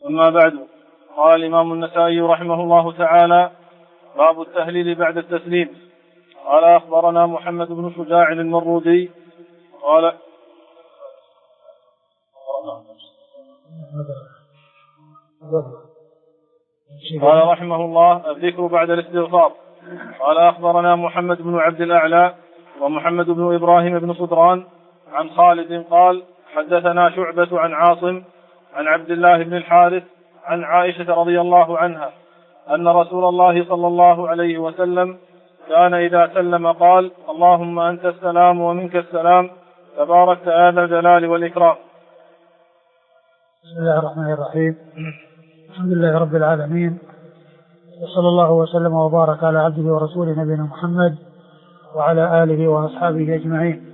أما بعد، قال الإمام النسائي رحمه الله تعالى: باب التهليل بعد التسليم. قال أخبرنا محمد بن شجاع المرودي قال رحمه الله: الذكر بعد الاستغفار. قال أخبرنا محمد بن عبد الأعلى ومحمد بن إبراهيم بن صدران عن خالد قال: حدثنا شعبة عن عاصم عن عبد الله بن الحارث عن عائشة رضي الله عنها أن رسول الله صلى الله عليه وسلم كان إذا سلم قال: اللهم أنت السلام ومنك السلام تباركت يا ذا الجلال والإكرام. بسم الله الرحمن الرحيم. الحمد لله رب العالمين، وصلى الله وسلم وبارك على عبده ورسوله نبينا محمد وعلى آله وأصحابه أجمعين.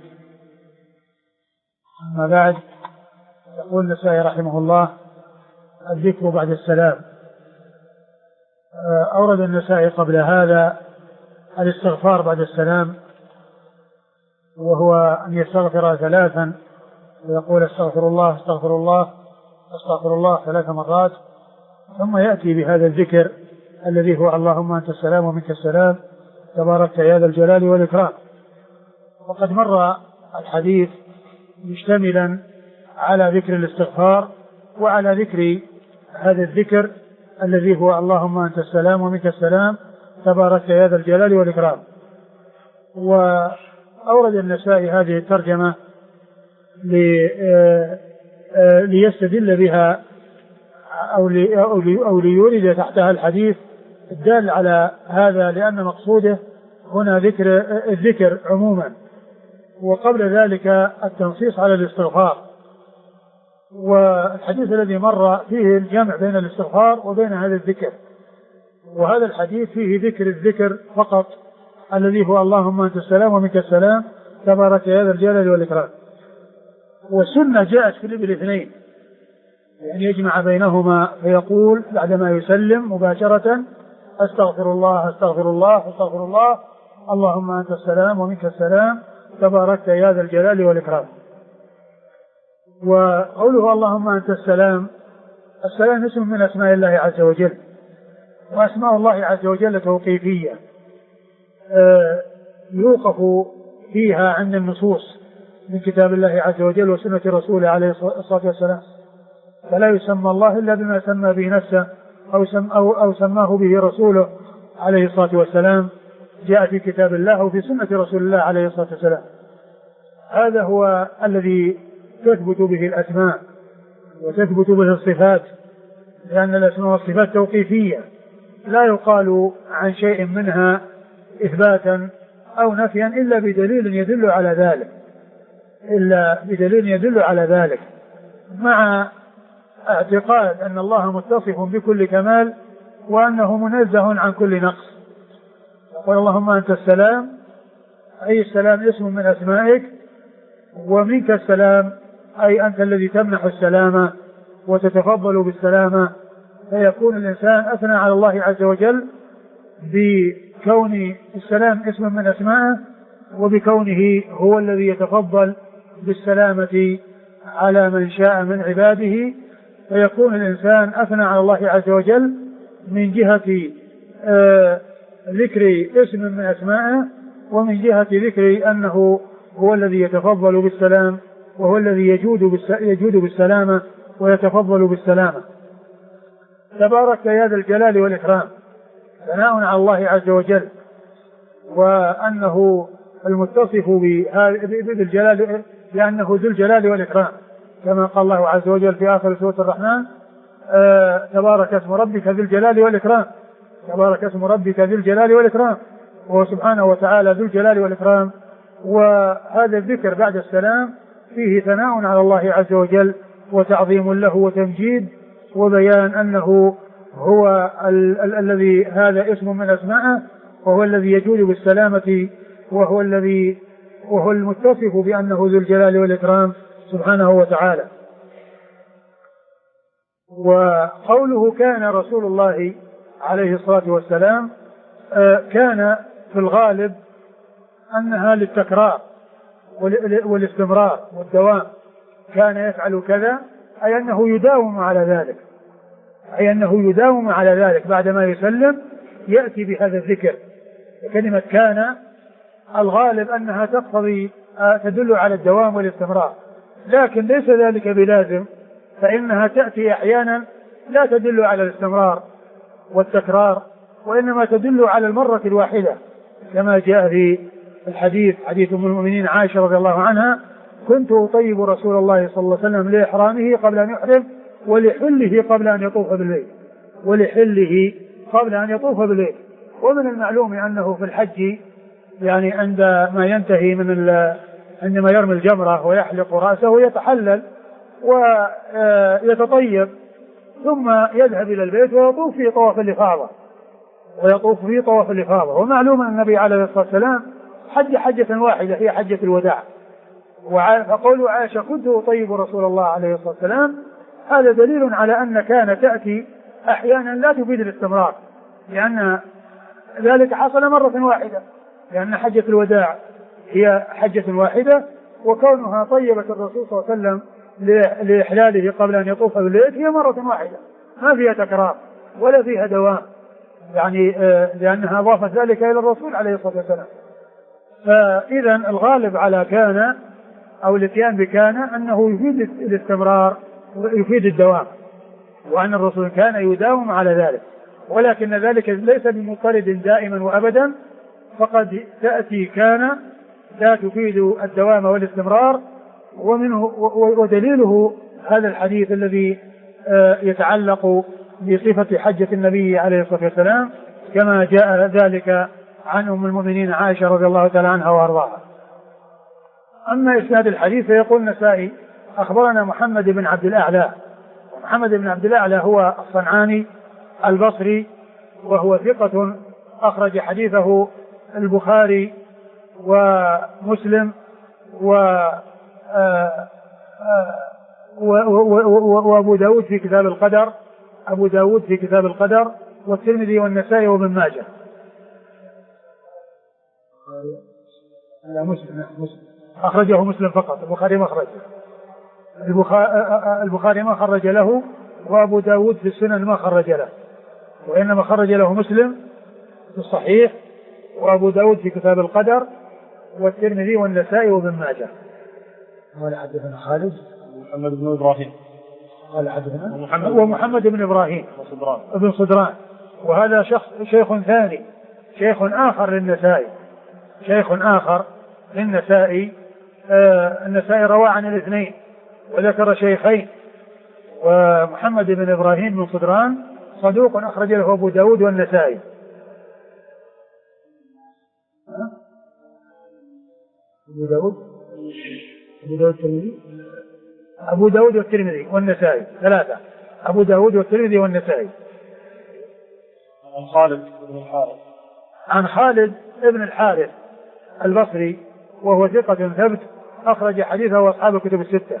أما بعد، يقول النسائي رحمه الله: الذكر بعد السلام. أورد النسائي قبل هذا الاستغفار بعد السلام، وهو أن يستغفر ثلاثا ويقول: استغفر الله استغفر الله استغفر الله 3 مرات، ثم يأتي بهذا الذكر الذي هو: اللهم أنت السلام ومنك السلام تباركت يا ذا الجلال والإكرام. وقد مر الحديث مشتملا على ذكر الاستغفار وعلى ذكر هذا الذكر الذي هو: اللهم أنت السلام ومنك السلام تباركت يا ذا الجلال والإكرام. وأورد النسائي هذه الترجمة ليستدل بها أو ليورد تحتها الحديث الدال على هذا، لأن مقصوده هنا الذكر عموما، وقبل ذلك التنصيص على الاستغفار. والحديث الذي مر فيه الجمع بين الاستغفار وبين هذا الذكر، وهذا الحديث فيه ذكر الذكر فقط الذي هو: اللهم أنت السلام ومنك السلام تبارك يا ذا الجلال والإكرام. والسنة جاءت في الاثنين، يعني يجمع بينهما فيقول بعدما يسلم مباشرة: استغفر الله استغفر الله استغفر الله، اللهم أنت السلام ومنك السلام تباركت يا ذا الجلال والإكرام. وقوله اللهم أنت السلام، السلام اسم من أسماء الله عز وجل، وأسماء الله عز وجل توقيفية يوقف فيها عند النصوص من كتاب الله عز وجل وسنة رسوله عليه الصلاة والسلام، فلا يسمى الله إلا بما سمى به نفسه أو سماه به رسوله عليه الصلاة والسلام، جاء في كتاب الله وفي سنة رسول الله عليه الصلاة والسلام. هذا هو الذي تثبت به الأسماء وتثبت به الصفات، لأن الأسماء والصفات توقيفية، لا يقال عن شيء منها إثباتا أو نفيا إلا بدليل يدل على ذلك، مع اعتقاد أن الله متصف بكل كمال وأنه منزه عن كل نقص. يقول: اللهم أنت السلام، أي السلام اسم من أسمائك، ومنك السلام أي أنت الذي تمنح السلامة وتتفضل بالسلامة. فيكون الإنسان أثنى على الله عز وجل بكون السلام اسم من أسمائه، وبكونه هو الذي يتفضل بالسلامة على من شاء من عباده. فيكون الإنسان أثنى على الله عز وجل من جهة ذكر اسم من أسمائه، ومن جهة ذكر أنه هو الذي يتفضل بالسلام، وهو الذي يجود بالسلامة ويتفضل بالسلامة. تبارك يا ذا الجلال والإكرام، ثناء على الله عز وجل، وأنه المتصف بالجلال لأنه ذو الجلال والإكرام، كما قال الله عز وجل في آخر سورة الرحمن: تبارك اسم ربك ذي الجلال والإكرام. تبارك اسم ربك ذي الجلال والإكرام، وهو سبحانه وتعالى ذو الجلال والإكرام. وهذا الذكر بعد السلام فيه ثناء على الله عز وجل وتعظيم له وتمجيد، وبيان أنه هو الذي هذا اسم من أسمائه، وهو الذي يجود بالسلامة، وهو المتصف بأنه ذو الجلال والإكرام سبحانه وتعالى. وقوله كان رسول الله عليه الصلاة والسلام، كان في الغالب أنها للتكرار والاستمرار والدوام، كان يفعل كذا أي أنه يداوم على ذلك. أي أنه يداوم على ذلك بعدما يسلم يأتي بهذا الذكر. كلمة كان الغالب أنها تقتضي تدل على الدوام والاستمرار، لكن ليس ذلك بلازم، فإنها تأتي أحيانا لا تدل على الاستمرار والتكرار، وإنما تدل على المرة الواحدة، كما جاء في الحديث حديث أم المؤمنين عائشة رضي الله عنها: كنت أطيب رسول الله صلى الله عليه وسلم لإحرامه قبل أن يحرم ولحله قبل أن يطوف بالبيت، ولحله قبل أن يطوف بالبيت. ومن المعلوم أنه في الحج يعني عندما ينتهي عندما يرمي الجمرة ويحلق رأسه يتحلل ويتطيب، ثم يذهب إلى البيت ويطوف في طواف الإفاضة. ومعلوم أن النبي عليه الصلاة والسلام حج حجة واحدة هي حجة الوداع. فقول عائشة كنت أطيب رسول الله عليه الصلاة والسلام هذا دليل على أن كان تأتي أحيانا لا تفيد الاستمرار، لأن ذلك حصل مرة واحدة، لأن حجة الوداع هي حجة واحدة، وكونها طيبة الرسول صلى الله عليه وسلم لإحلاله قبل أن يطوف بالبيت هي مرة واحدة ما فيها تكرار ولا فيها دوام، يعني لأنها أضافت ذلك إلى الرسول عليه الصلاة والسلام. فإذا الغالب على كان أو الاتيان بكان أنه يفيد الاستمرار ويفيد الدوام، وأن الرسول كان يداوم على ذلك، ولكن ذلك ليس بمضطرد دائما وأبدا، فقد تأتي كان لا تفيد الدوام والاستمرار. ودليله هذا الحديث الذي يتعلق بصفة حجة النبي عليه الصلاة والسلام كما جاء ذلك عن أم المؤمنين عائشة رضي الله تعالى عنها وأرضاها. أما إسناد الحديث فيقول النسائي: أخبرنا محمد بن عبد الأعلى. محمد بن عبد الأعلى هو الصنعاني البصري، وهو ثقة أخرج حديثه البخاري ومسلم وأبو داود في كتاب القدر، والترمذي والنسائي وابن ماجه. لا مسلم أخرجه مسلم فقط، البخاري ما أخرجه. البخاري ما خرج له، وأبو داود في السنن ما خرج له، وإنما خرج له مسلم في الصحيح، وأبو داود في كتاب القدر، والترمذي والنسائي وابن ماجه. قال حدثنا خالد محمد بن إبراهيم قال حدثنا ومحمد بن إبراهيم ابن صدران، وهذا شيخ ثاني، شيخ آخر للنسائي. النسائي روى عن الاثنين وذكر شيخين. ومحمد بن إبراهيم بن صدران صدوق أخرج له أبو داود والنسائي. أبو داود والترمذي والنسائي ثلاثة، أبو داود والترمذي والنسائي. عن خالد بن الحارث البصري، وهو ثقة ثبت أخرج حديثه أصحاب الكتب الستة.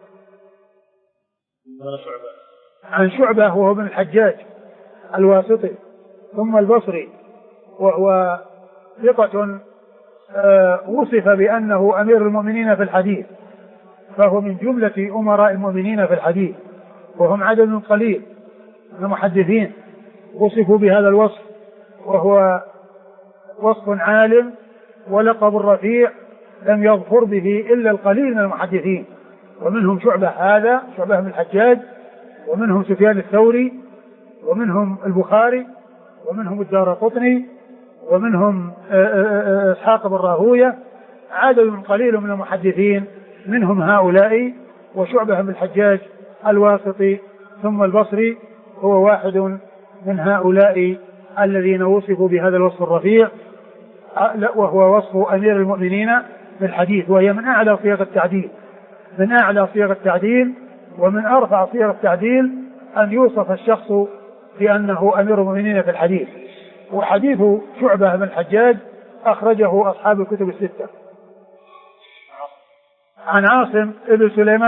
عن شعبة وهو ابن الحجاج الواسطي ثم البصري، وهو ثقة وصف بأنه أمير المؤمنين في الحديث، فهو من جملة أمراء المؤمنين في الحديث، وهم عدد قليل من المحدثين وصفوا بهذا الوصف، وهو وصف عالم ولقب رفيع لم يظفر به إلا القليل من المحدثين، ومنهم شعبة بن الحجاج، ومنهم سفيان الثوري، ومنهم البخاري، ومنهم الدارقطني، ومنهم إسحاق بن راهوية، عدد قليل من المحدثين منهم هؤلاء. وشعبة بن الحجاج الواسطي ثم البصري هو واحد من هؤلاء الذين وصفوا بهذا الوصف الرفيع، وهو وصف أمير المؤمنين في الحديث، وهي من أعلى صيغ التعديل ومن أرفع صيغ التعديل أن يوصف الشخص بأنه أمير المؤمنين في الحديث. وحديث شعبة بن الحجاج أخرجه أصحاب الكتب الستة. عن عاصم بن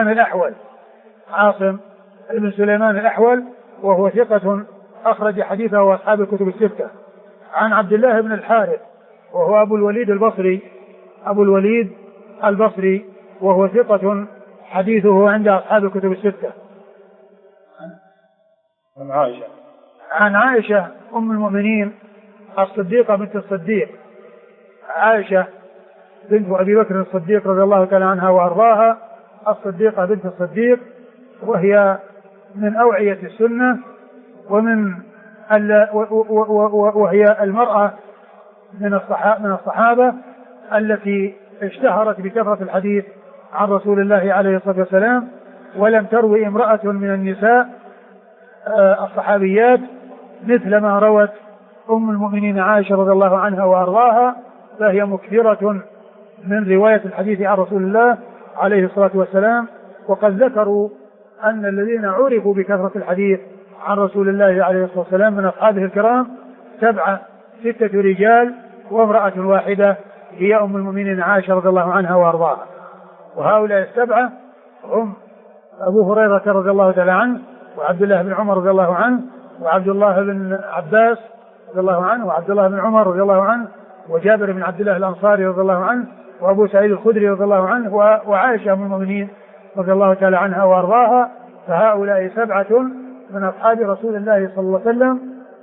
سليمان الأحول وهو ثقة أخرج حديثه أصحاب الكتب الستة. عن عبد الله بن الحارث وهو أبو الوليد البصري وهو ثقة حديثه عند أصحاب الكتب الستة. عن عائشة أم المؤمنين الصديقة بنت الصديق، عائشة بنت أبي بكر الصديق رضي الله تعالى عنها وأرضاها، الصديقة بنت الصديق، وهي من أوعية السنة وهي المرأة من الصحابة التي اشتهرت بكثرة الحديث عن رسول الله عليه الصلاة والسلام، ولم تروي امرأة من النساء الصحابيات مثل ما روت أم المؤمنين عائشة رضي الله عنها وأرضاها، فهي مكثرة من رواية الحديث عن رسول الله عليه الصلاة والسلام. وقد ذكروا أن الذين عرفوا بكثرة الحديث عن رسول الله عليه الصلاة والسلام من أصحابه الكرام 6 رجال وامرأة واحدة هي أم المؤمنين عائشة رضي الله عنها وأرضاها. وهؤلاء 7 هم أبو هريرة رضي الله تعالى عنه، وعبد الله بن عمر رضي الله عنه، وعبد الله بن عباس رضي الله عنه، وعبد الله بن عمر رضي الله عنه، وجابر بن عبد الله الأنصاري رضي الله عنه، وأبو سعيد الخدري رضي الله عنه، وعائشة أم المؤمنين رضي الله تعالى عنها وأرضاها. فهؤلاء 7 من أصحاب رسول الله صلى الله عليه وسلم،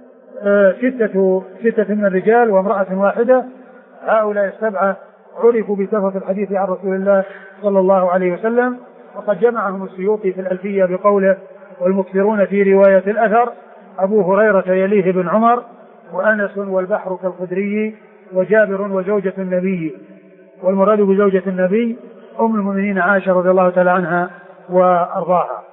6 من الرجال وامرأة واحدة. هؤلاء 7 عرفوا بكثرة الحديث عن رسول الله صلى الله عليه وسلم. وقد جمعهم السيوطي في الألفية بقوله: والمكثرون في رواية الأثر أبو هريرة يليه بن عمر، وأنس والبحر كالخدري، وجابر وزوجة النبي. والمراد بزوجة النبي أم المؤمنين عائشة رضي الله تعالى عنها وأرضاها.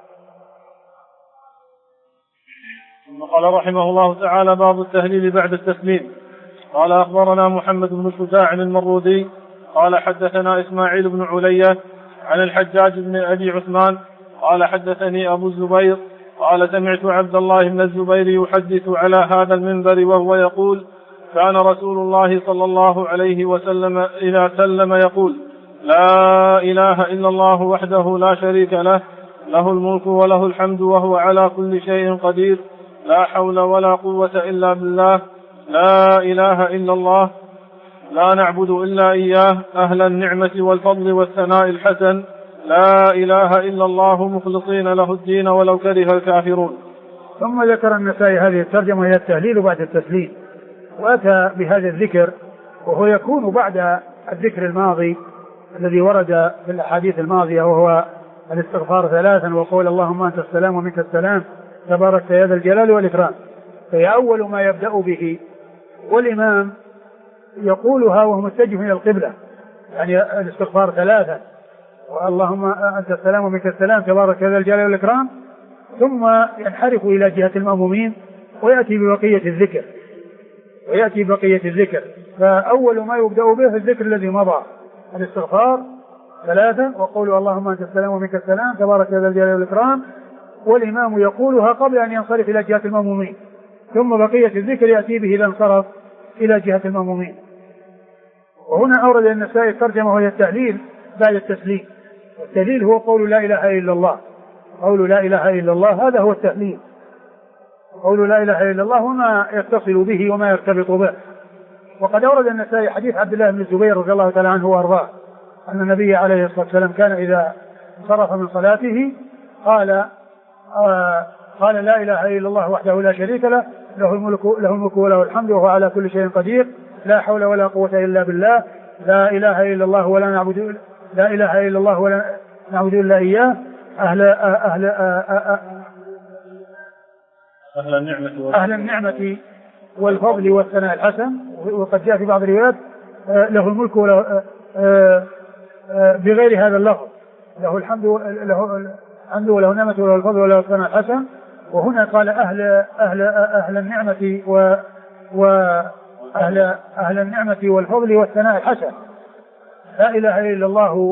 قال رحمه الله تعالى: باب التهليل بعد التسليم. قال: أخبرنا محمد بن شجاع المرودي قال: حدثنا إسماعيل بن علية عن الحجاج بن أبي عثمان قال: حدثني أبو الزبير قال: سمعت عبد الله بن الزبير يحدث على هذا المنبر وهو يقول: كان رسول الله صلى الله عليه وسلم إذا سلم يقول: لا إله إلا الله وحده لا شريك له، له الملك وله الحمد وهو على كل شيء قدير، لا حول ولا قوة إلا بالله، لا إله إلا الله، لا نعبد إلا إياه، أهل النعمة والفضل والثناء الحسن، لا إله إلا الله مخلصين له الدين ولو كره الكافرون. ثم ذكر النسائي هذه الترجمة هي التهليل بعد التسليم، وأتى بهذا الذكر وهو يكون بعد الذكر الماضي الذي ورد في الأحاديث الماضية، وهو الاستغفار 3 وقول اللهم أنت السلام ومنك السلام تبارك يا ذا الجلال والإكرام. فهي أول ما يبدأ به، والإمام يقولها وهو متجه إلى القبلة، يعني الاستغفار 3 واللهم أنت السلام ومنك السلام تبارك يا ذا الجلال والإكرام، ثم ينحرف إلى جهة المأمومين ويأتي ببقية الذكر. فأول ما يبدأ به الذكر الذي مضى، الاستغفار 3 وقول اللهم أنت السلام ومنك السلام تبارك يا ذا الجلال والإكرام، والإمام يقولها قبل أن ينصرف إلى جهة المأمومين، ثم بقية الذكر يأتي به إذا انصرف إلى جهة المأمومين. وهنا أورد النسائي الترجمة وهي التهليل بعد التسليم. والتهليل هو قول لا إله إلا الله، قول لا إله إلا الله هذا هو التهليل، قول لا إله إلا الله وما يتصل به وما يرتبط به. وقد أورد النسائي حديث عبد الله بن الزبير رضي الله تعالى عنه وأرضاه أن النبي عليه الصلاة والسلام كان إذا انصرف من صلاته قال لا إله إلا الله وحده لا شريك له، له الملك وله الحمد وهو على كل شيء قدير، لا حول ولا قوة إلا بالله، لا إله إلا الله ولا نعبد إلا إياه، أهل النعمة والفضل والثناء الحسن. وقد جاء في بعض الروايات له الملك بغير هذا اللفظ، له الحمد وله النعمة وله الفضل وله الثناء الحسن. وهنا قال أهل النعمة أهل النعمة والفضل والثناء الحسن، لا إله إلا الله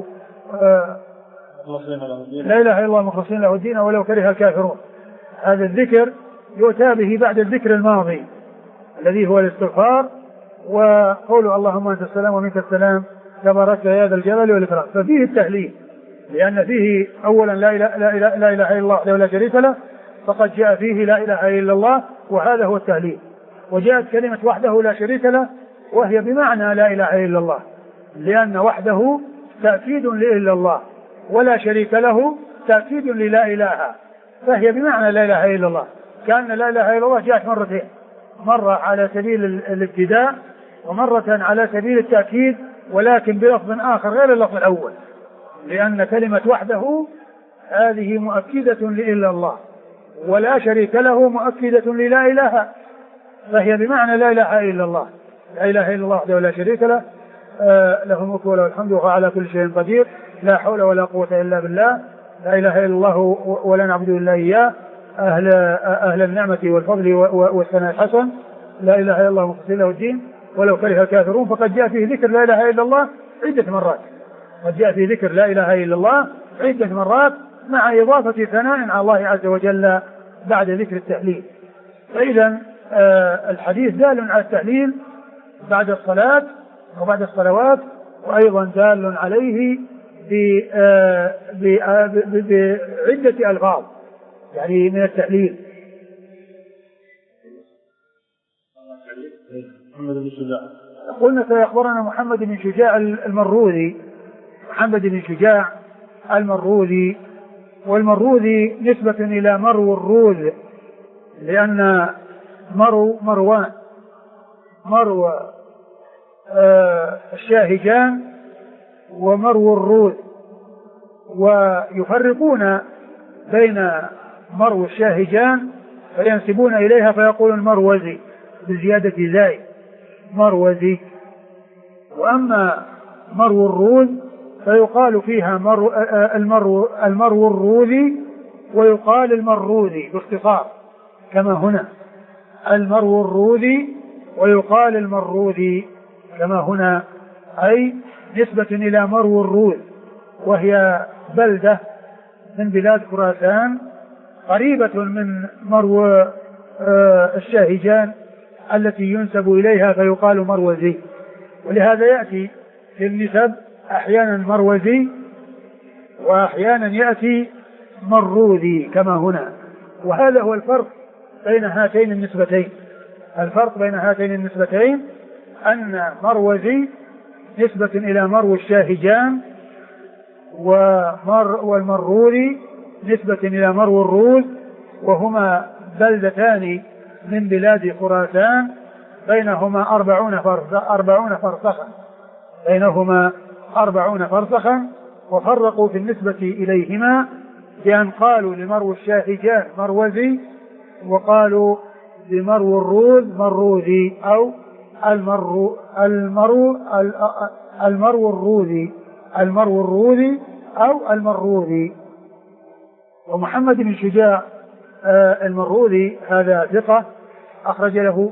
مخلصين له الدين ولو كره الكافرون. هذا الذكر يؤتى به بعد الذكر الماضي الذي هو الاستغفار وقول اللهم أنت السلام ومنك السلام تبارك يا ذا الجلال والإكرام. ففيه التهليل، لأن فيه أولا لا إله إلا الله وحده لا شريك له، فقد جاء فيه لا إله إلا الله وهذا هو التهليل. وجاءت كلمة وحده لا شريك له وهي بمعنى لا إله إلا الله، لأن وحده تأكيد لإلا الله ولا شريك له تأكيد للا إله، فهي بمعنى لا إله إلا الله. كان لا إله إلا الله جاءت مرتين، مرة على سبيل الابتداء ومرة على سبيل التأكيد، ولكن بلفظ آخر غير اللفظ الأول، لأن كلمة وحده هذه مؤكدة لإلا الله، ولا شريك له مؤكدة للا إله، فهي بمعنى لا إله إلا الله. لا إله إلا الله وحده ولا شريك له، له الملك وله الحمد وهو على كل شيء قدير، لا حول ولا قوة إلا بالله، لا إله إلا الله ولا نعبد إلا إياه، أهل النعمة والفضل والثناء الحسن، لا إله إلا الله مخلصين له الدين ولو كره الكافرون. فقد جاء فيه ذكر لا إله إلا الله عدة مرات، قد جاء فيه ذكر لا إله إلا الله عدة مرات مع إضافة ثناء على الله عز وجل بعد ذكر التهليل. فإذا الحديث دال على التهليل بعد الصلاة وبعد الصلوات، وأيضا دال عليه بعدة ألفاظ يعني من التهليل. قلنا سيخبرنا محمد بن شجاع المروذي، محمد بن شجاع المروذي، والمروذي نسبة إلى مرو الروذ، لأن مروان مرو الشاهجان ومرو الروذ، ويفرقون بين مرو الشاهجان فينسبون إليها فيقولون مروزي بزيادة زاي مروزي، وأما مرو الروذ فيقال فيها المرو الروذي ويقال المروذي باختصار، كما هنا المرو الروذي ويقال المروذي كما هنا، أي نسبة إلى مرو الروذ، وهي بلدة من بلاد خراسان قريبة من مرو الشاهجان التي ينسب إليها فيقال مروزي، ولهذا يأتي في النسب أحيانا مروزي وأحيانا يأتي مروذي كما هنا. وهذا هو الفرق بين هاتين النسبتين. الفرق بين هاتين النسبتين أن مروزي نسبة إلى مرو الشاهجان، والمروذي نسبة إلى مرو الروذ، وهما بلدتان من بلاد خراسان بينهما 40 فرسخا، بينهما 40 فرسخا، وفرقوا في النسبة إليهما بأن قالوا لمرو الشاهجان مروزي، وقالوا لمرو الروذ مروذي، أو المرو الروذي أو المروذي. ومحمد بن شجاع المروذي هذا ثقة أخرج له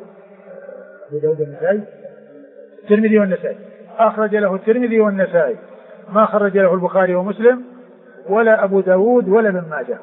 الترمذي والنسائي، أخرج له الترمذي والنسائي، ما خرج له البخاري ومسلم ولا أبو داود ولا ابن ماجه.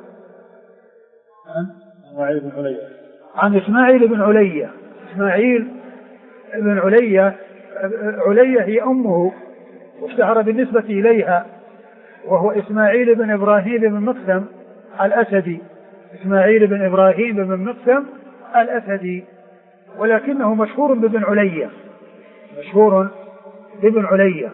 عن إسماعيل بن علية. إسماعيل بن علية، علية هي أمه واشتهر بالنسبة إليها، وهو إسماعيل بن إبراهيم بن مقسم الأسدي، إسماعيل بن إبراهيم بن مقسم الأسدي، ولكنه مشهور بابن علية، مشهور بابن علية،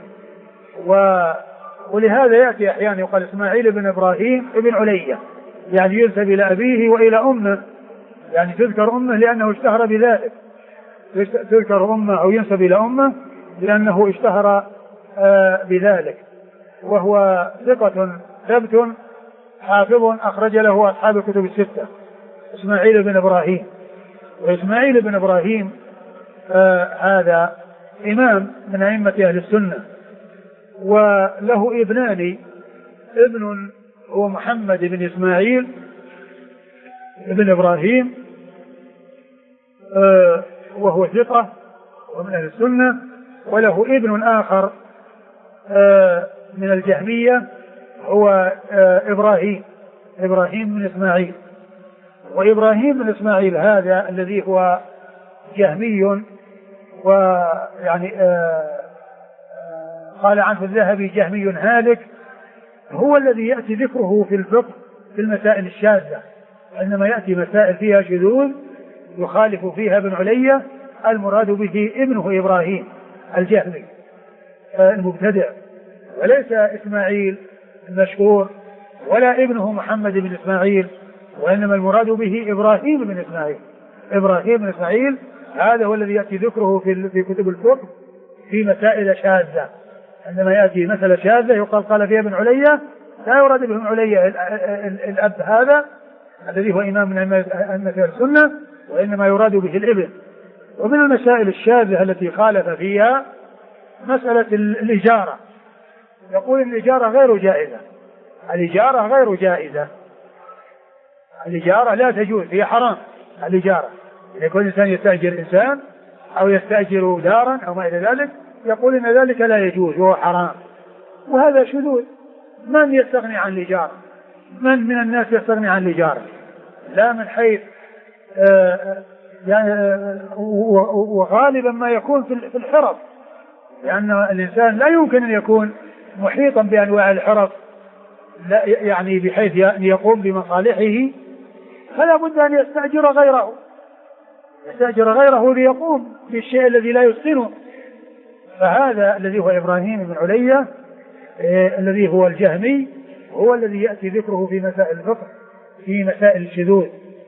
ولهذا يأتي أحيانا يقال إسماعيل بن إبراهيم ابن علية، يعني ينسب إلى أبيه وإلى أمه، يعني تذكر أمه لأنه اشتهر بذلك، تذكر أمه أو ينسب إلى أمه لأنه اشتهر بذلك. وهو ثقة ثبت حافظ أخرج له أصحاب الكتب الستة، إسماعيل بن إبراهيم. وإسماعيل بن إبراهيم هذا إمام من أئمة أهل السنة، وله ابنان، ابن هو محمد بن إسماعيل بن إبراهيم وهو ثقة ومن أهل السنة، وله ابن آخر من الجهمية هو إبراهيم بن إسماعيل. وإبراهيم بن إسماعيل هذا الذي هو جهمي، ويعني قال عنه الذهبي جهمي هالك، هو الذي يأتي ذكره في الفقه في المسائل الشاذة، عندما يأتي مسائل فيها شذوذ يخالف فيها ابن علية المراد به ابنه إبراهيم الجهمي المبتدع، وليس إسماعيل المشهور ولا ابنه محمد بن إسماعيل وإنما المراد به إبراهيم بن إسماعيل. إبراهيم بن إسماعيل هذا هو الذي يأتي ذكره في كتب الفقه في مسائل شاذة. عندما يأتي مسألة شاذة يقال قال فيها ابن علية، لا يراد بابن علية الأب هذا الذي هو إمام من أئمة السنة، وإنما يراد به الابن. ومن المسائل الشاذة التي خالف فيها مسألة الإجارة. يقول الإجارة غير جائزة. الإجارة غير جائزة، الإجارة لا تجوز، هي حرام الإجارة. إذا يكون إنسان يستأجر إنسان أو يستأجر دارا أو ما إلى ذلك يقول إن ذلك لا يجوز وهو حرام، وهذا شذوذ. من يستغني عن الإجارة؟ من الناس يستغني عن الإجارة؟ لا من حيث يعني وغالبا ما يكون في الحرف، لأن الإنسان لا يمكن أن يكون محيطا بأنواع الحرف لا يعني بحيث يقوم بمصالحه، فلا بد أن يستأجر غيره ليقوم بالشيء الذي لا يتقنه. فهذا الذي هو إبراهيم بن علية الذي هو الجهمي هو الذي يأتي ذكره في مسائل الفقه في مسائل الشذوذ.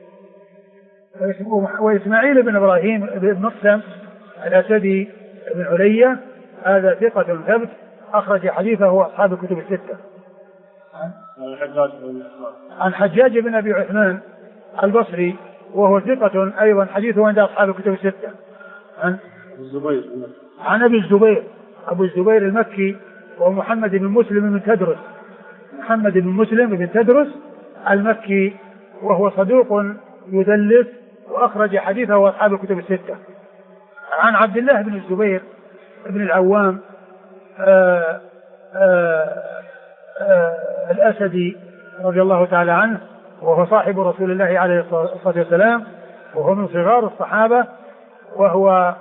وإسماعيل بن إبراهيم بن مقسم الأسدي بن علية هذا ثقة ثبت أخرج حديثه أصحاب الكتب الستة. عن حجاج بن أبي عثمان البصري وهو ثقة أيضا حديثه عند أصحاب الكتب الستة. عن أبي الزبير أبو الزبير المكي ومحمد بن مسلم بن تدرس، محمد بن مسلم بن تدرس المكي وهو صدوق يدلس وأخرج حديثه أصحاب الكتب الستة. عن عبد الله بن الزبير بن العوام الأسدي رضي الله تعالى عنه وهو صاحب رسول الله عليه الصلاة والسلام وهو من صغار الصحابة، وهو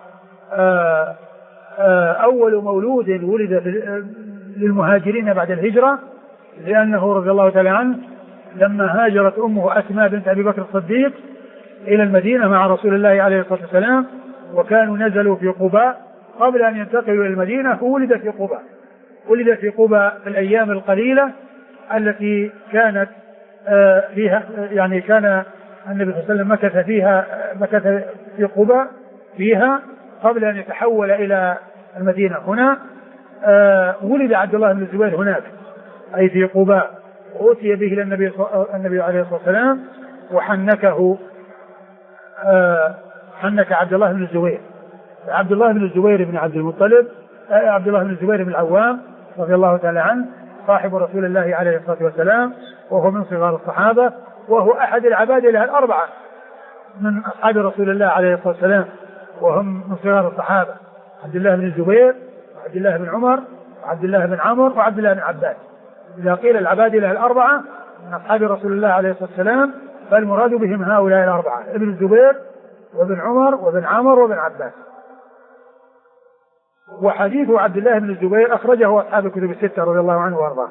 أول مولود ولد للمهاجرين بعد الهجرة، لأنه رضي الله تعالى عنه لما هاجرت أمه أسماء بنت أبي بكر الصديق إلى المدينة مع رسول الله عليه الصلاة والسلام، وكانوا نزلوا في قباء قبل أن ينتقلوا إلى المدينة، فولد في قباء. ولد في قباء في الأيام القليلة التي كانت فيها يعني كان النبي صلى الله عليه وسلم مكث في قباء فيها قبل أن يتحول إلى المدينة. هنا ولد عبد الله بن الزبير هناك أي في قباء، وأتي به إلى النبي عليه الصلاة والسلام وحنكه حنك عبد الله بن الزبير. عبد الله بن الزبير بن عبد المطلب عبد الله بن الزبير بن العوام رضي الله تعالى عنه صاحب رسول الله عليه الصلاة والسلام وهو من صغار الصحابة، وهو أحد العبادلة الأربعة من أصحاب رسول الله عليه الصلاة والسلام، وهم من صغار الصحابة عبد الله بن الزبير وعبد الله بن عمر وعبد الله بن عمرو وعبد الله بن عباس. إذا قيل العبادلة الأربعة من أصحاب رسول الله عليه الصلاة والسلام فالمراد بهم هؤلاء الأربعة: ابن الزبير وابن عمر وابن عمرو وابن عباس. وحديث عبد الله بن الزبير أخرجه أصحاب الكتب الستة رضي الله عنه وأرضاه.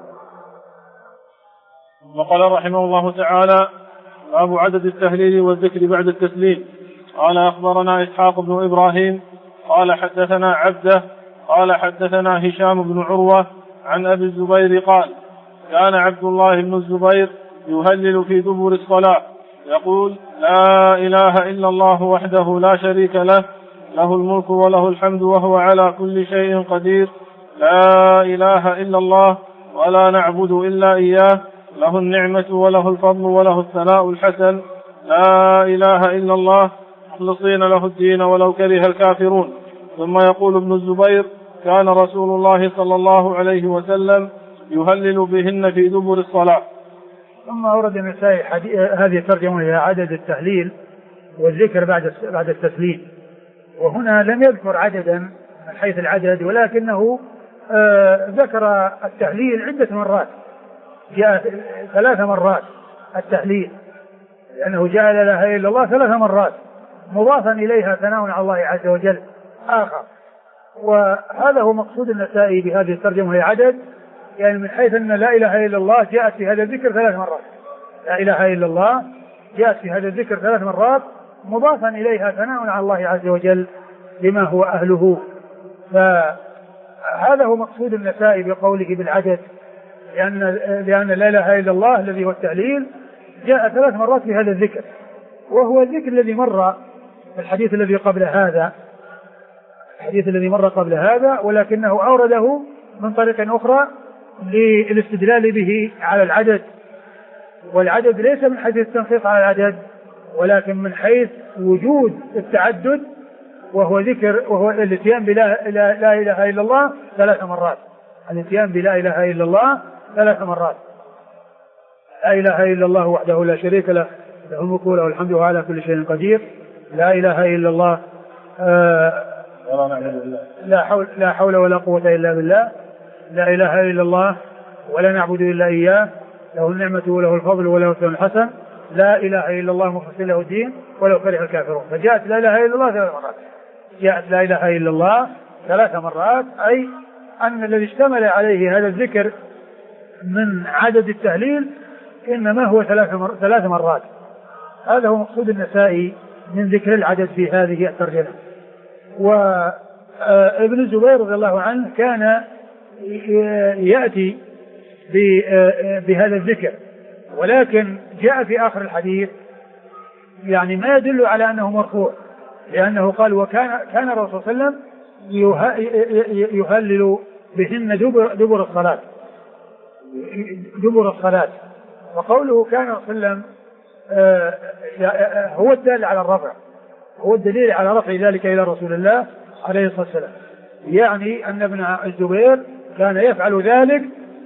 وقال رحمه الله تعالى: باب عدد التهليل والذكر بعد التسليم. قال: أخبرنا إسحاق بن إبراهيم قال حدثنا عبده قال حدثنا هشام بن عروة عن أبي الزبير قال: كان عبد الله بن الزبير يهلل في دبر الصلاة يقول: لا إله إلا الله وحده لا شريك له، له الملك وله الحمد وهو على كل شيء قدير، لا إله إلا الله ولا نعبد إلا إياه، له النعمة وله الفضل وله الثناء الحسن، لا إله إلا الله، مخلصين له الدين ولو كره الكافرون. ثم يقول ابن الزبير: كان رسول الله صلى الله عليه وسلم يهلل بهن في دبر الصلاة. ثم أورد النسائي هذه الترجمة إلى عدد التهليل والذكر بعد التسليم، وهنا لم يذكر عددا من حيث العدد، ولكنه ذكر التهليل عدة مرات، جاء 3 مرات التهليل، لأنه جاء لا إله إلا الله 3 مرات مضافا إليها ثناء على الله عز وجل آخر. وهذا هو مقصود النسائي بهذه الترجمة، هي عدد، يعني من حيث أن لا إله إلا الله جاءت في هذا الذكر 3 مرات، لا إله إلا الله جاءت في هذا الذكر 3 مرات مضافا إليها ثناء على الله عز وجل لما هو أهله. فهذا هو مقصود النسائي بقوله بالعدد، لأن لا إله إلا الله الذي هو التهليل جاء 3 مرات في هذا الذكر، وهو الذكر الذي مر الحديث الذي مر قبل هذا، ولكنه أورده من طريق أخرى للاستدلال به على العدد، والعدد ليس من حيث التنصيص على العدد، ولكن من حيث وجود التعدد، وهو الاتيان بلا لا إله إلا الله 3 مرات. الاتيان بلا إله إلا الله 3 مرات. لا إله إلا الله وحده لا شريك له، له الملك وله الحمد وهو على كل شيء قدير. لا إله إلا الله لا حول ولا قوة إلا بالله. لا إله إلا الله ولا نعبد إلا إياه، له النعمة وله الفضل وله الثناء الحسن. لا إله إلا الله مخلصين له الدين ولو كره الكافرون. فجاءت لا إله إلا الله 3 مرات. جاءت لا إله إلا الله 3 مرات، أي أن الذي اشتمل عليه هذا الذكر من عدد التهليل إنما هو 3 مرات. هذا هو مقصود النسائي من ذكر العدد في هذه الترجمة. وابن الزبير رضي الله عنه كان يأتي بهذا الذكر، ولكن جاء في آخر الحديث يعني ما يدل على أنه مرفوع، لأنه قال كان الرسول صلى الله عليه وسلم يهلل بهن دبر الصلاة. وقوله كان صلى الله عليه وسلم هو الدال على الرفع، هو الدليل على رفع ذلك إلى رسول الله عليه الصلاة والسلام، يعني أن ابن الزبير كان يفعل ذلك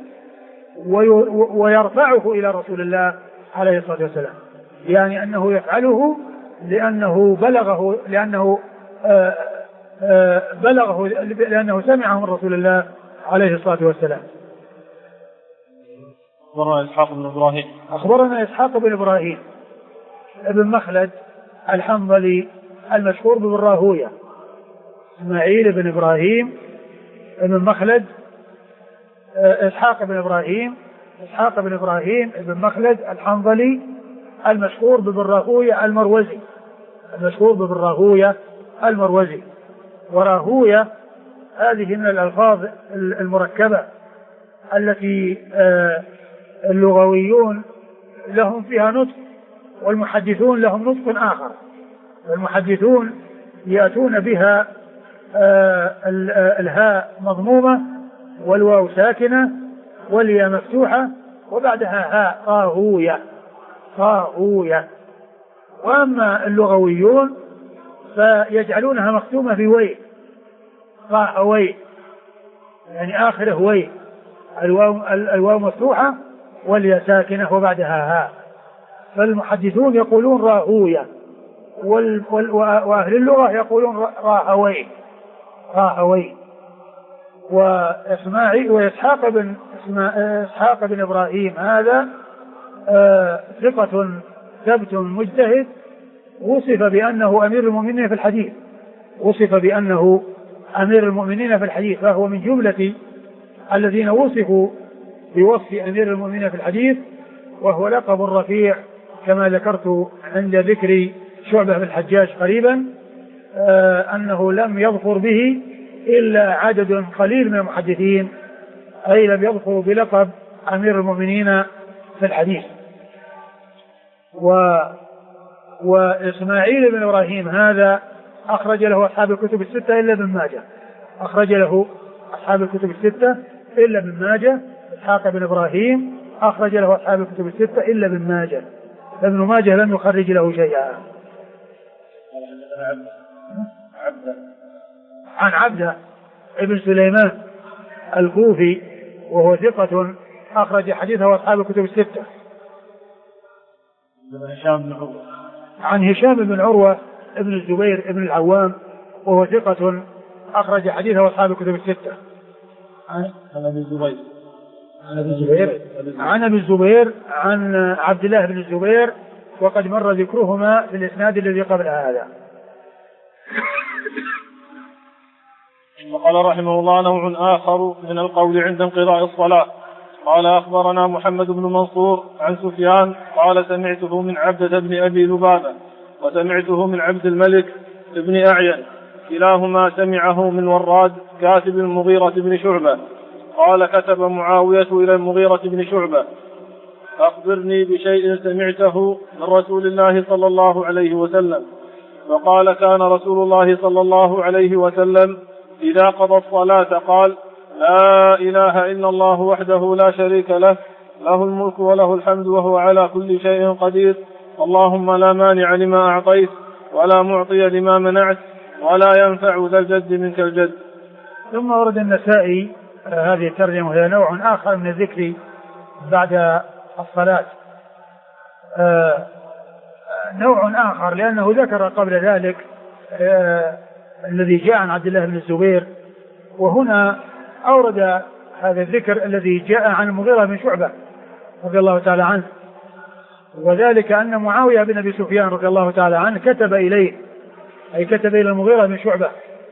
ويرفعه إلى رسول الله عليه الصلاة والسلام، يعني أنه يفعله لأنه لأنه سمعه من رسول الله عليه الصلاة والسلام. أخبرنا إسحاق بن إبراهيم ابن مخلد الحنظلي المشهور بالراهوية. إسماعيل بن إبراهيم ابن مخلد إسحاق بن إبراهيم ابن مخلد الحنظلي المشهور بالراهوية المروزي. وراهوية هذه من الألفاظ المركبة التي اللغويون لهم فيها نطق والمحدثون لهم نطق آخر. المحدثون يأتون بها الهاء مضمومة والواو ساكنة والياء مفتوحة وبعدها هاء طاهوية. وأما اللغويون فيجعلونها مختومة في وي، طاهوي، يعني آخره وي، الواو مفتوحة والياء ساكنة وبعدها هاء. فالمحدثون يقولون راهوية، وأهل اللغة يقولون راهوي. وإسحاق بن إبراهيم هذا ثقة ثبت مجتهد، وصف بأنه أمير المؤمنين في الحديث، فهو من جملة الذين وصفوا بوصف أمير المؤمنين في الحديث، وهو لقب رفيع كما ذكرت عند ذكر شعبة بن الحجاج قريبا، أنه لم يظفر به إلا عدد قليل من المحدثين، أي لم يظفروا بلقب أمير المؤمنين في الحديث. وإسماعيل بن إبراهيم هذا أخرج له أصحاب الكتب الستة إلا ابن ماجه. إسحاق بن إبراهيم أخرج له أصحاب الكتب الستة إلا ابن ماجه، فابن ماجه لم يخرج له شيئا. عن عبده ابن سليمان الكوفي وهو ثقة أخرج حديثه أصحاب الكتب الستة. عن هشام بن عروة ابن الزبير ابن العوام وهو ثقة أخرج حديثه أصحاب الكتب الستة. عن أبي الزبير عن عبد الله بن الزبير، وقد مر ذكرهما في الإسناد الذي قبل هذا. وقال رحمه الله نوع آخر من القول عند انقضاء الصلاة. قال أخبرنا محمد بن منصور عن سفيان قال سمعته من عبدة بن أبي لبابة وسمعته من عبد الملك بن أعين، كلاهما سمعه من وراد كاتب المغيرة بن شعبة قال كتب معاوية إلى المغيرة بن شعبة أخبرني بشيء سمعته من رسول الله صلى الله عليه وسلم. فقال كان رسول الله صلى الله عليه وسلم إذا قضى الصلاة قال لا إله إلا الله وحده لا شريك له له الملك وله الحمد وهو على كل شيء قدير اللهم لا مانع لما أعطيت ولا معطي لما منعت ولا ينفع ذا الجد منك الجد. ثم ورد النسائي هذه الترجمة وهي نوع آخر من الذكر بعد الصلاة، نوع آخر لأنه ذكر قبل ذلك الذي جاء عن عبد الله بن الزبير، وهنا أورد هذا الذكر الذي جاء عن المغيرة بن شعبة رضي الله تعالى عنه، وذلك أن معاوية بن أبي سفيان رضي الله تعالى عنه كتب إليه، أي كتب إلى المغيرة بن شعبة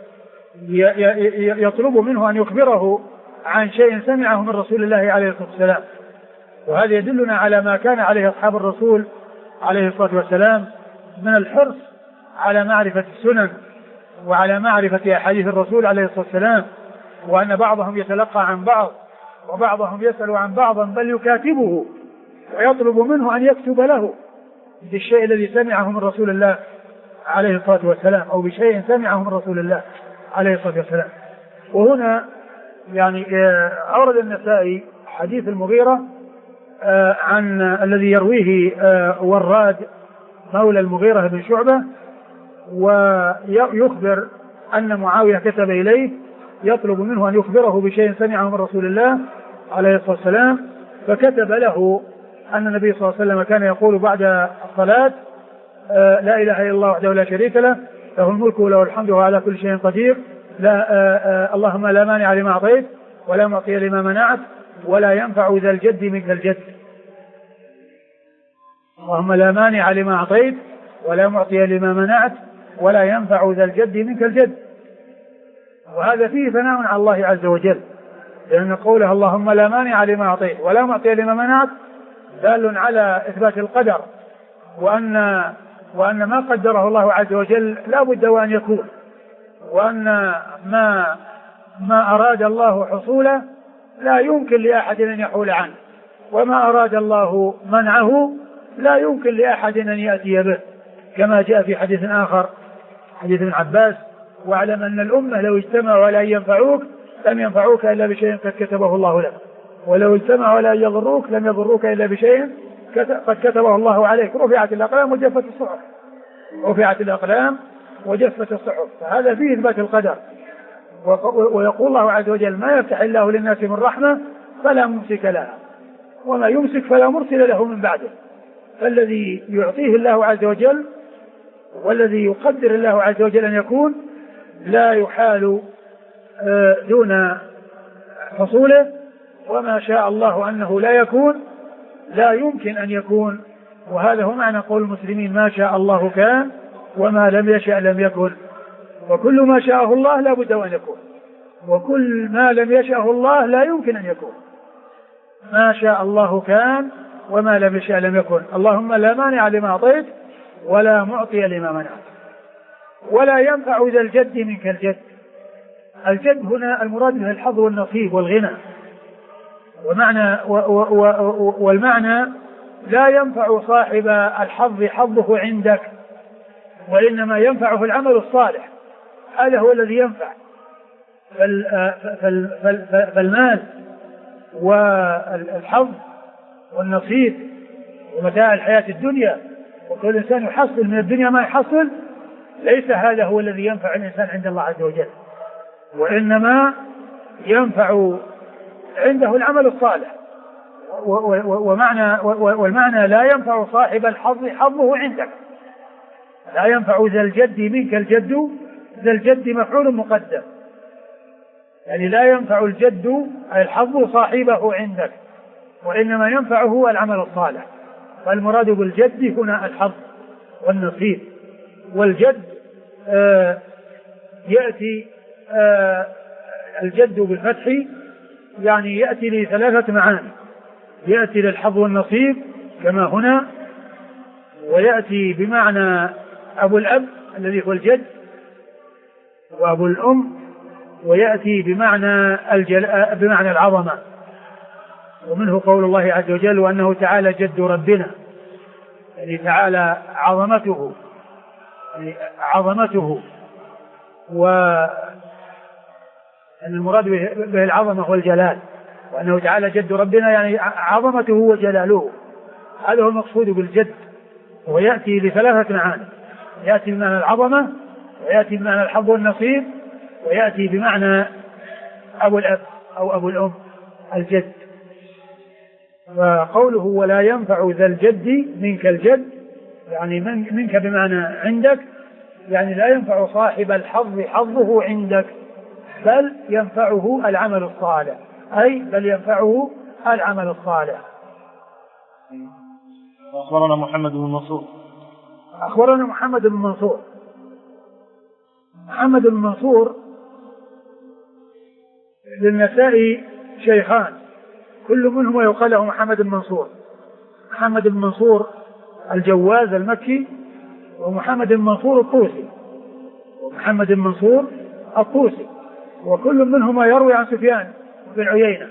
يطلب منه أن يخبره عن شيء سمعه من رسول الله عليه الصلاة والسلام. وهذا يدلنا على ما كان عليه أصحاب الرسول عليه الصلاة والسلام من الحرص على معرفة السنن وعلى معرفة أحاديث الرسول عليه الصلاة والسلام، وأن بعضهم يتلقى عن بعض وبعضهم يسأل عن بعض بل يكاتبه ويطلب منه أن يكتب له بالشيء الذي سمعه من رسول الله عليه الصلاة والسلام أو بشيء سمعه من رسول الله عليه الصلاة والسلام. وهنا يعني أورد النسائي حديث المغيرة عن الذي يرويه وراد مولى المغيرة بن شعبة، ويخبر أن معاوية كتب إليه يطلب منه أن يخبره بشيء سمعه من رسول الله عليه الصلاة والسلام، فكتب له أن النبي صلى الله عليه وسلم كان يقول بعد الصلاة لا إله إلا الله وحده لا شريك له له الملك وله الحمد وهو على كل شيء قدير اللهم لا مانع لما أعطيت ولا معطي لما منعت ولا ينفع ذا الجد منك الجد. اللهم لا مانع لما أعطيت ولا معطي لما منعت ولا ينفع ذا الجد منك الجد. وهذا فيه ثناء على الله عز وجل، لأن قوله اللهم لا مانع لما أعطيت ولا معطي لما منعت دال على إثبات القدر، وأن ما قدره الله عز وجل لا بد وأن يكون، وأن ما أراد الله حصوله لا يمكن لأحد أن يحول عنه، وما أراد الله منعه لا يمكن لأحد أن يأتي به، كما جاء في حديث آخر حديث ابن عباس واعلم أن الأمة لو اجتمعوا على أن ينفعوك لم ينفعوك إلا بشيء قد كتبه الله لك، ولو اجتمعوا على أن يضروك لم يضروك إلا بشيء قد كتبه الله عليك. رفعت الأقلام وجفت الصحف، رفعت الأقلام وجفت الصحف. فهذا فيه إثبات القدر. ويقول الله عز وجل ما يفتح الله للناس من رحمة فلا ممسك لها وما يمسك فلا مرسل له من بعده. فالذي يعطيه الله عز وجل والذي يقدر الله عز وجل أن يكون لا يحال دون حصوله، وما شاء الله أنه لا يكون لا يمكن أن يكون. وهذا هو معنى قول المسلمين ما شاء الله كان وما لم يشأ لم يكن. وكل ما شاءه الله لا بد أن يكون، وكل ما لم يشأه الله لا يمكن أن يكون. ما شاء الله كان وما لم يشأ لم يكن. اللهم لا مانع لما أعطيت ولا معطي لما منعت ولا ينفع ذا الجد منك الجد. الجد هنا المراد به الحظ والنصيب والغنى، والمعنى لا ينفع صاحب الحظ حظه عندك، وإنما ينفعه العمل الصالح، هذا هو الذي ينفع. فالمال والحظ والنصيب ومتاع الحياة الدنيا وكل إنسان يحصل من الدنيا ما يحصل، ليس هذا هو الذي ينفع الإنسان عند الله عز وجل، وإنما ينفع عنده العمل الصالح. والمعنى لا ينفع صاحب الحظ حظه عندك، لا ينفع ذا الجد منك الجد. ذا الجد مفعول مقدم، يعني لا ينفع الجد أي الحظ صاحبه عندك، وإنما ينفعه العمل الصالح. فالمراد بالجد هنا الحظ والنصيب. والجد يأتي الجد بالفتح يعني يأتي لثلاثة معاني، يأتي للحظ والنصيب كما هنا، ويأتي بمعنى أبو الأب الذي هو الجد وأبو الأم، ويأتي بمعنى العظمة ومنه قول الله عز وجل وأنه تعالى جد ربنا، يعني تعالى عظمته والمراد به العظمة والجلال، وأنه تعالى جد ربنا يعني عظمته وجلاله، هذا هو المقصود بالجد. ويأتي لثلاثة معاني، يأتي بمعنى العظمة، ويأتي بمعنى الحظ والنصيب، ويأتي بمعنى أبو الأب أو أبو الأم الجد. وقوله ولا ينفع ذا الجد منك الجد، يعني منك بمعنى عندك، يعني لا ينفع صاحب الحظ حظه عندك، بل ينفعه العمل الصالح، أي بل ينفعه العمل الصالح. أخبرنا محمد بن منصور. أخبرنا محمد بن منصور. محمد بن منصور للنسائي شيخان كل منهما يقال له محمد بن منصور، محمد بن منصور الجواز المكي، ومحمد بن منصور الطوسي، ومحمد بن منصور الطوسي، وكل منهما يروي عن سفيان بن عيينة.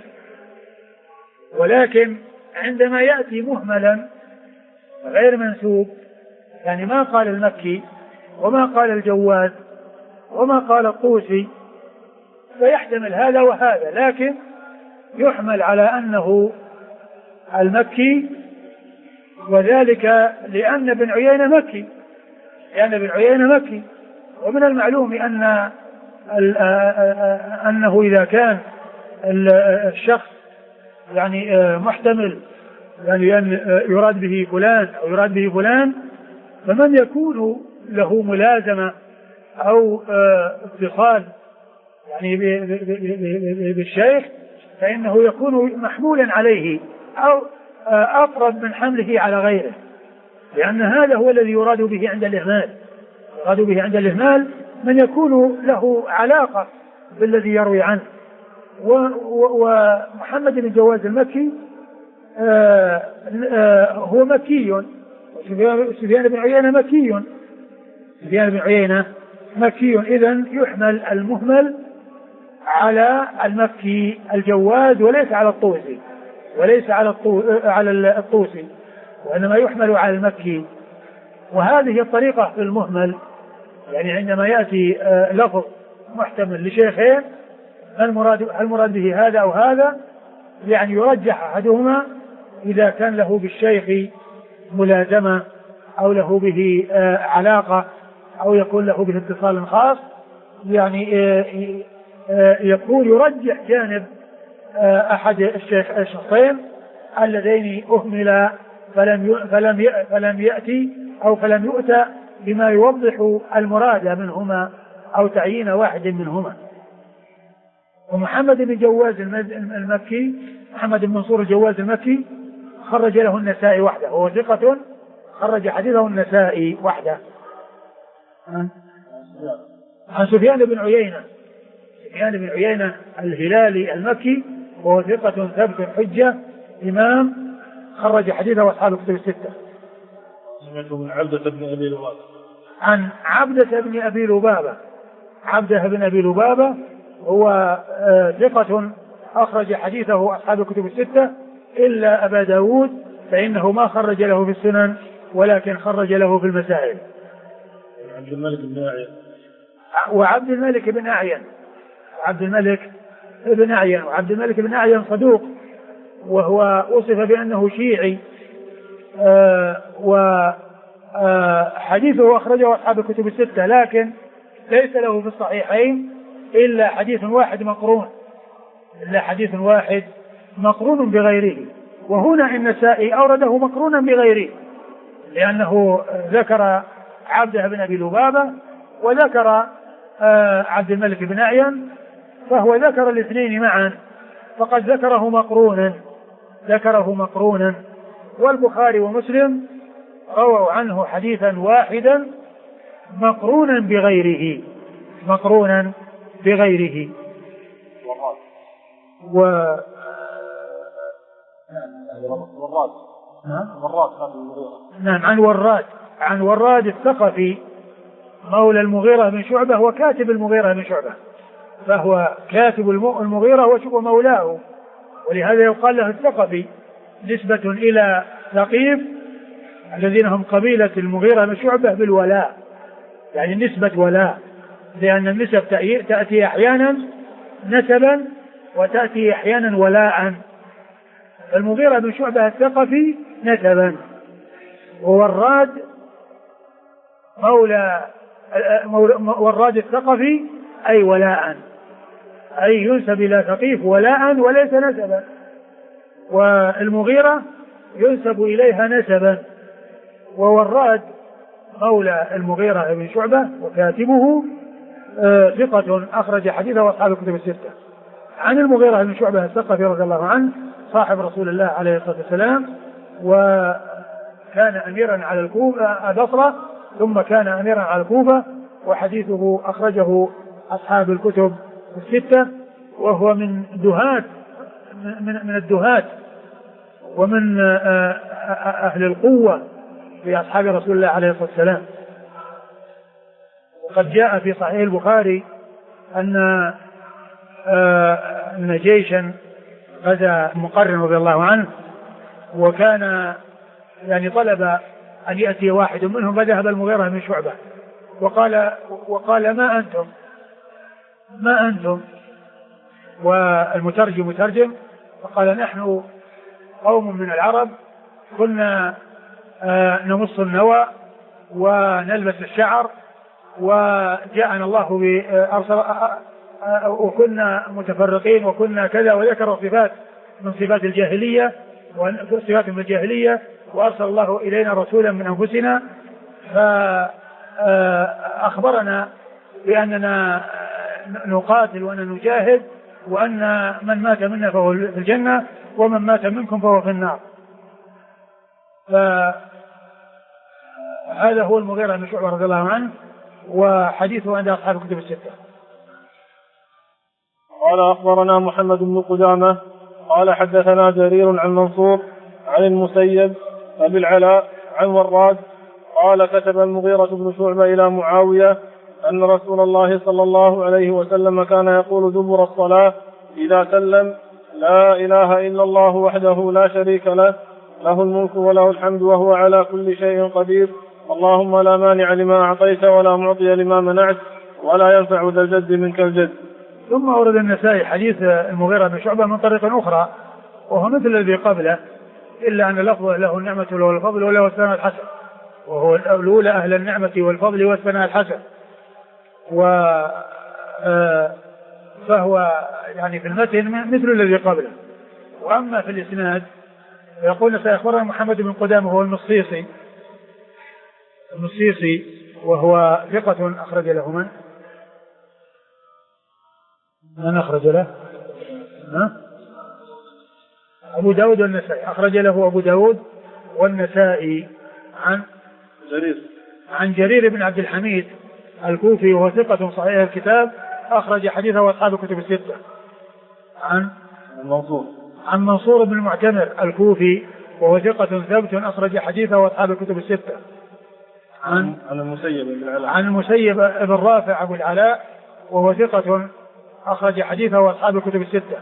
ولكن عندما يأتي مهملا غير منسوب، يعني ما قال المكي وما قال الجواز وما قال الطوسي، فيحتمل هذا وهذا، لكن يحمل على أنه المكي، وذلك لأن ابن عيينة مكي، لأن ابن عيينة مكي. ومن المعلوم أنه إذا كان الشخص يعني محتمل، يعني يراد به فلان أو يراد به فلان، فمن يكون له ملازمة أو اتصال يعني بالشيخ فإنه يكون محمولا عليه أو أقرب من حمله على غيره، لأن هذا هو الذي يراد به عند الإهمال. يراد به عند الإهمال من يكون له علاقة بالذي يروي عنه. ومحمد بن جواز المكي هو مكي، سفيان بن عيينة مكي، سفيان بن عيينة مكي، إذن يحمل المهمل على المكي الجواز وليس على الطوسي، وليس على الطوسي، وإنما يحمل على المكي. وهذه الطريقة في المهمل، يعني عندما يأتي لفظ محتمل لشيخين، المراد به هذا أو هذا، يعني يرجح أحدهما إذا كان له بالشيخ ملازمة أو له به علاقة أو يكون له به اتصال خاص، يعني يكون يرجح جانب أحد الشخصين اللذين أهملا فلم يأتي أو فلم يؤتى بما يوضح المراد منهما أو تعيين واحد منهما. ومحمد بن جواز المكي، محمد بن منصور الجواز المكي، خرج له النسائي وحده، وهو ثقة خرج حديثه النسائي وحده. عن سفيان بن عيينة، سفيان بن عيينة الهلالي المكي، وهو ثقة ثبت حجة إمام خرج حديثه أصحاب الكتب الستة. سمعت من عبدة بن أبي لبابة. عن عبدة بن أبي لبابة، عبدة بن أبي لبابة هو ثقة أخرج حديثه أصحاب الكتب الستة إلا أبا داود، فإنه ما خرج له في السنن ولكن خرج له في المسائل. عبد الملك بن أعين. وعبد الملك بن أعين، عبد الملك بن أعين، وعبد الملك بن أعين صدوق، وهو وصف بأنه شيعي، وحديثه أخرجه أصحاب الكتب الستة، لكن ليس له في الصحيحين إلا حديث واحد مقرون، إلا حديث واحد مقرون بغيره. وهنا النسائي أورده مقرونا بغيره، لأنه ذكر عبده بن أبي لبابة وذكر عبد الملك بن أعين، فهو ذكر الاثنين معا، فقد ذكره مقرونا. والبخاري ومسلم رووا عنه حديثا واحدا مقرونا بغيره، مقرونا بغيره. نعم، عن وراد الثقفي مولى المغيرة بن شعبة وكاتب المغيرة بن شعبة، فهو كاتب المغيرة ومولاه، ولهذا يقال له الثقفي نسبة إلى ثقيف الذين هم قبيلة المغيرة بن شعبة بالولاء، يعني نسبة ولاء، لأن النسب تأتي أحيانا نسبا وتأتي أحيانا ولاء. المغيرة بن شعبة الثقفي نسبا، ووراد وراد الثقفي أي ولاء، أي ينسب إلى ثقيف ولاء وليس نسبا، والمغيرة ينسب إليها نسبا. ووراد مولى المغيرة بن شعبة وكاتبه ثقة أخرج حديثه وأصحاب الكتب الستة. عن المغيرة بن شعبة الثقفي رضي الله عنه صاحب رسول الله عليه الصلاة والسلام، وكان أميرا على الكوفة البصرة، ثم كان أميرا على الكوفة، وحديثه أخرجه أصحاب الكتب الستة، وهو من دهات من الدهات ومن أهل القوة في أصحاب رسول الله عليه الصلاة والسلام. وقد جاء في صحيح البخاري أن جيشا غزا مقرن رضي الله عنه، وكان يعني طلب أن يأتي واحد منهم، فذهب المغيرة بن شعبة وقال ما أنتم والمترجم مترجم، فقال نحن قوم من العرب كنا نمص النوى ونلبس الشعر، وجاءنا الله وكنا متفرقين وكنا كذا، وذكر صفات من صفات الجاهلية وصفات من الجاهلية، وأرسل الله إلينا رسولا من أنفسنا فأخبرنا بأننا نقاتل وأن نجاهد، وأن من مات منا فهو في الجنة ومن مات منكم فهو في النار. فهذا هو المغيرة بن شعبة رضي الله عنه، وحديثه عند أصحاب الكتب الستة. قال أخبرنا محمد بن قدامة قال حدثنا جرير عن منصور عن المسيب أبي العلاء عن وراد قال كتب المغيرة بن شعبة إلى معاوية أن رسول الله صلى الله عليه وسلم كان يقول دبر الصلاة إذا سلم: لا إله إلا الله وحده لا شريك له، له الملك وله الحمد وهو على كل شيء قدير، اللهم لا مانع لما أعطيت ولا معطي لما منعت ولا ينفع ذا الجد منك الجد. ثم أورد النسائي حديث المغيرة بن شعبة من طريق أخرى وهو مثل الذي قبله، إلا أن لفظه له النعمة وله الفضل وله الثناء الحسن، وهو الأولى أهل النعمة والفضل والثناء الحسن. فهو يعني في المتن مثل الذي قبله. وأما في الإسناد يقول سيخبرنا محمد بن قدامة هو المصيصي وهو ثقة أخرج له من أخرج له أبو داود والنسائي، أخرج له أبو داود والنسائي عن جرير بن عبد الحميد الكوفي وهو ثقة صحيح الكتاب أخرج حديثه أصحاب الكتب الستة. عن منصور بن المعتمر الكوفي وهو ثقة ثبت أخرج حديثه أصحاب الكتب الستة. عن المسيب بن رافع أبو العلاء وهو ثقة أخرج حديثه أصحاب الكتب الستة.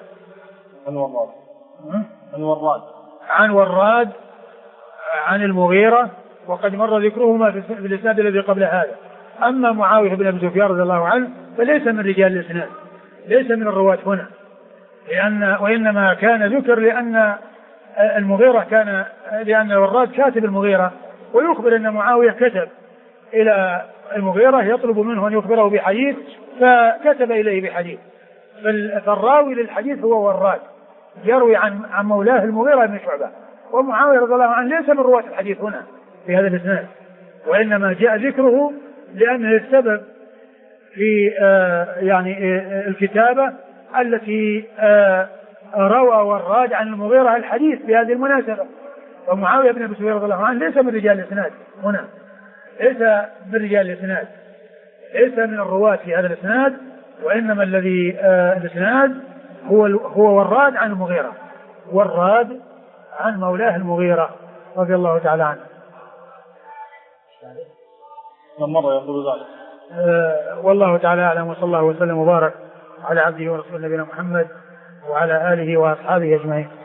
عن وراد عن المغيرة وقد مر ذكرهما في الإسناد الذي قبل هذا. أما معاوية بن أبي سفيان رضي الله عنه فليس من رجال الإسناد، ليس من الرواة هنا، وإنما كان ذكر لأن وراد كاتب المغيرة، ويخبر أن معاوية كتب إلى المغيرة يطلب منه أن يخبره بحديث، فكتب إليه بحديث. فالراوي للحديث هو وراد يروي عن مولاه المغيرة بن شعبة، ومعاوية رضي الله عنه ليس من رواة الحديث هنا في هذا الإسناد، وإنما جاء ذكره لأنه السبب في الكتابة التي روى وراد عن المغيرة الحديث بهذه المناسبة. ومعاوية بن أبي سفيان رضي الله عنه ليس من رجال الإسناد هنا، ليس من رجال الإسناد، ليس من الرواة في هذا الإسناد، وإنما الذي الإسناد هو وراد عن المغيرة، وراد عن مولاه المغيرة رضي الله تعالى عنه. مرة يقول ذلك. والله تعالى أعلم، وصلى الله وسلم وبارك على عبده ورسوله نبينا محمد وعلى آله وأصحابه أجمعين.